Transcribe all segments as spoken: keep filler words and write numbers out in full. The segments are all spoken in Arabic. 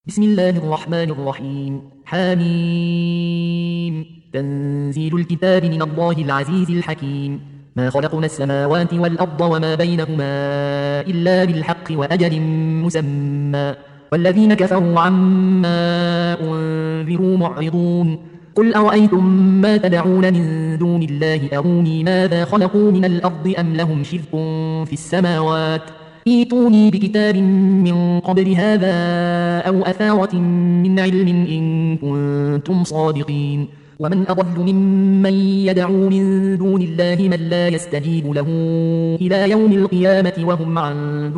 بسم الله الرحمن الرحيم حاميم تنزيل الكتاب من الله العزيز الحكيم ما خلقنا السماوات والأرض وما بينهما إلا بالحق وأجل مسمى والذين كفروا عما أنذروا معرضون قل أرأيتم ما تدعون من دون الله أروني ماذا خلقوا من الأرض أم لهم شرك في السماوات ائتوني بكتاب من قبل هذا أو أثارة من علم إن كنتم صادقين ومن أضل ممن يدعو من دون الله من لا يستجيب له إلى يوم القيامة وهم عن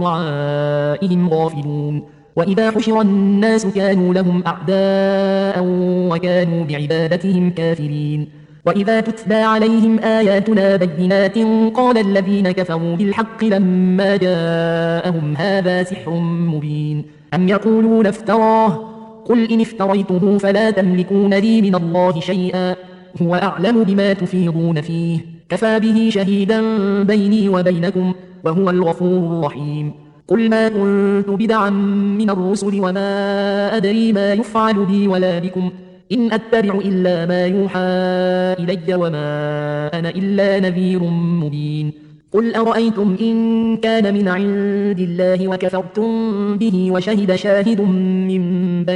دعائهم غافلون وإذا حشر الناس كانوا لهم أعداء وكانوا بعبادتهم كافرين وإذا تتلى عليهم آياتنا بينات قال الذين كفروا بالحق لما جاءهم هذا سحر مبين أم يقولون افتراه قل إن افتريته فلا تملكون لي من الله شيئا هو أعلم بما تفيضون فيه كفى به شهيدا بيني وبينكم وهو الغفور الرحيم قل ما كنت بدعا من الرسل وما أدري ما يفعل بي ولا بكم إن أتبع إلا ما يوحى إلي وما أنا إلا نذير مبين قل أرأيتم إن كان من عند الله وكفرتم به وشهد شاهد من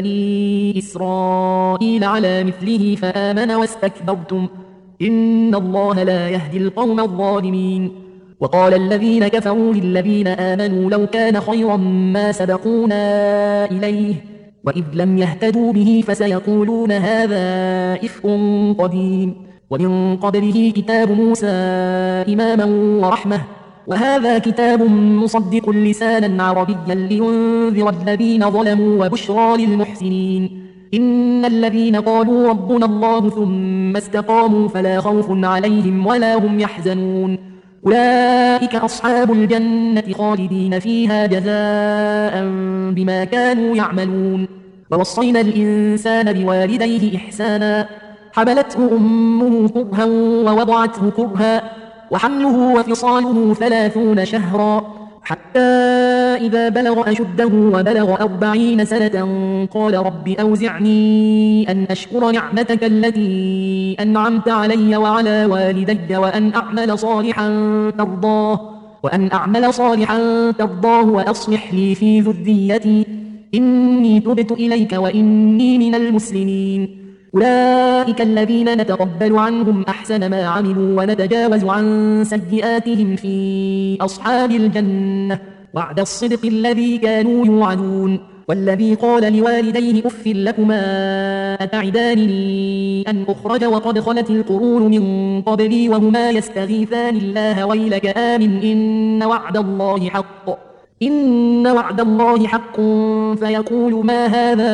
بني إسرائيل على مثله فآمن واستكبرتم إن الله لا يهدي القوم الظالمين وقال الذين كفروا للذين آمنوا لو كان خيرا ما سبقونا إليه وإذ لم يهتدوا به فسيقولون هذا إفك قديم ومن قبله كتاب موسى إماما ورحمة وهذا كتاب مصدق لسانا عربيا لينذر الذين ظلموا وبشرى للمحسنين إن الذين قالوا ربنا الله ثم استقاموا فلا خوف عليهم ولا هم يحزنون أولئك أصحاب الجنة خالدين فيها جزاء بما كانوا يعملون ووصينا الإنسان بوالديه إحسانا حملته أمه كرها ووضعته كرها وحمله وفصاله ثلاثون شهرا حتى إذا بلغ أشده وبلغ أربعين سنة قال رب أوزعني أن أشكر نعمتك التي أنعمت علي وعلى والدي وأن أعمل صالحا ترضاه وأن أعمل صالحا ترضاه وأصلح لي في ذريتي إني تبت إليك وإني من المسلمين أولئك الذين نتقبل عنهم أحسن ما عملوا ونتجاوز عن سيئاتهم في أصحاب الجنة وعد الصدق الذي كانوا يوعدون والذي قال لوالديه أف لكما أتعدانني أن أخرج وقد خلت القرون من قبلي وهما يستغيثان الله ويلك آمن إن وعد الله حق إن وعد الله حق فيقول ما هذا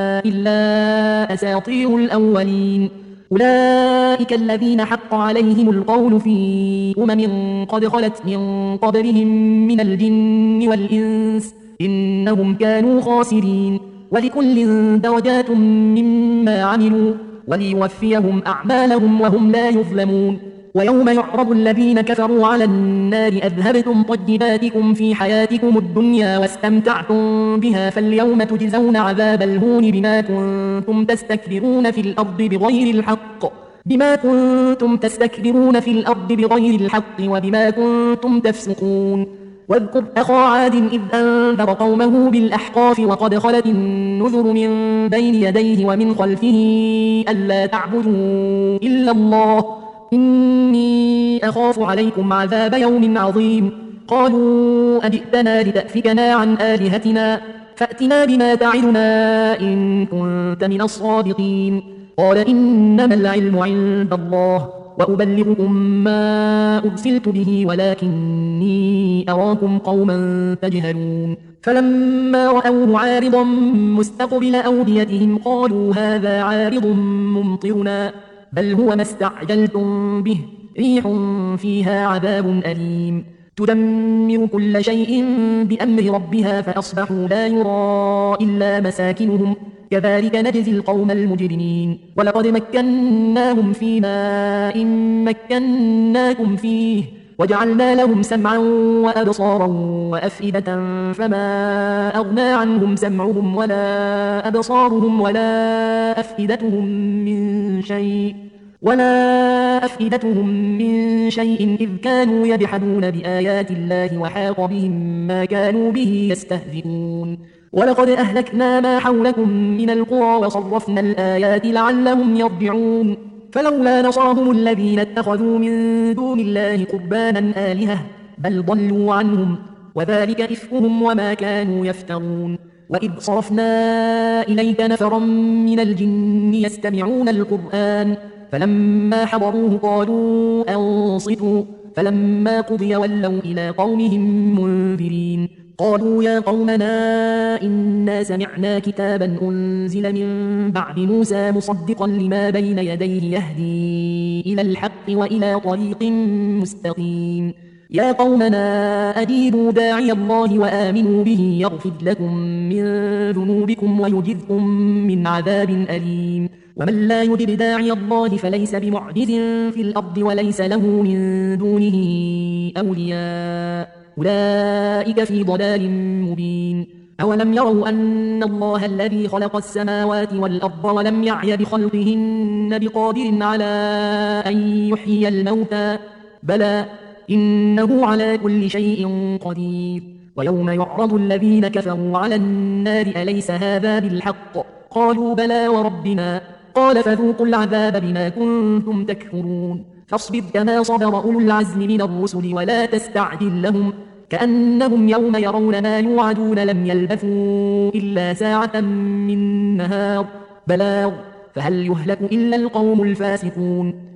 إلا أساطير الأولين أولئك الذين حق عليهم القول في أمم قد خلت من قبلهم من الجن والإنس إنهم كانوا خاسرين ولكل درجات مما عملوا وليوفيهم أعمالهم وهم لا يظلمون ويوم يعرض الذين كفروا على النار أذهبتم طيباتكم في حياتكم الدنيا واستمتعتم بها فاليوم تجزون عذاب الهون بما كنتم تستكبرون في الأرض بغير الحق بما كنتم تستكبرون في الأرض بغير الحق وبما كنتم تفسقون واذكر أخا عاد إذ أنذر قومه بالأحقاف وقد خلت النذر من بين يديه ومن خلفه ألا تعبدوا إلا الله إني أخاف عليكم عذاب يوم عظيم قالوا أجئتنا لتأفكنا عن آلهتنا فأتنا بما تعدنا إن كنت من الصادقين قال إنما العلم عند الله وأبلغكم ما أرسلت به ولكني أراكم قوما تجهلون فلما رأوه عارضا مستقبل أوديتهم قالوا هذا عارض ممطرنا بل هو ما استعجلتم به ريح فيها عذاب أليم تدمر كل شيء بأمر ربها فأصبحوا لا يرى إلا مساكنهم كذلك نجزي القوم المجرمين ولقد مكناهم في ماء مكناكم فيه وجعلنا لهم سمعا وأبصارا وأفئدة فما أغنى عنهم سمعهم ولا أبصارهم ولا أفئدتهم من شيء ولا أفئدتهم من شيء إذ كانوا يجحدون بآيات الله وحاق بهم ما كانوا به يستهزئون ولقد أهلكنا ما حولكم من القرى وصرفنا الآيات لعلهم يرجعون فلولا نصرهم الذين اتخذوا من دون الله قربانا آلهة بل ضلوا عنهم وذلك إفكهم وما كانوا يفترون وإذ صرفنا إليك نفرا من الجن يستمعون القرآن فلما حضروه قالوا أنصتوا فلما قضي ولوا إلى قومهم منذرين قالوا يا قومنا إنا سمعنا كتابا أنزل من بعد موسى مصدقا لما بين يديه يهدي إلى الحق وإلى طريق مستقيم يا قومنا أجيبوا داعي الله وآمنوا به يغفر لكم من ذنوبكم ويجركم من عذاب أليم ومن لا يجب داعي الله فليس بمعجز في الأرض وليس له من دونه أولياء أولئك في ضلال مبين أولم يروا أن الله الذي خلق السماوات والأرض ولم يعي بخلقهن بقادر على أن يحيي الموتى بلى إنه على كل شيء قدير ويوم يعرض الذين كفروا على النار أليس هذا بالحق قالوا بلى وربنا قال فذوقوا العذاب بما كنتم تكفرون فاصبر كما صبر أولو العزم من الرسل ولا تستعجل لهم كأنهم يوم يرون ما يوعدون لم يلبثوا إلا ساعة من نهار بلاغ فهل يهلك إلا القوم الفاسقون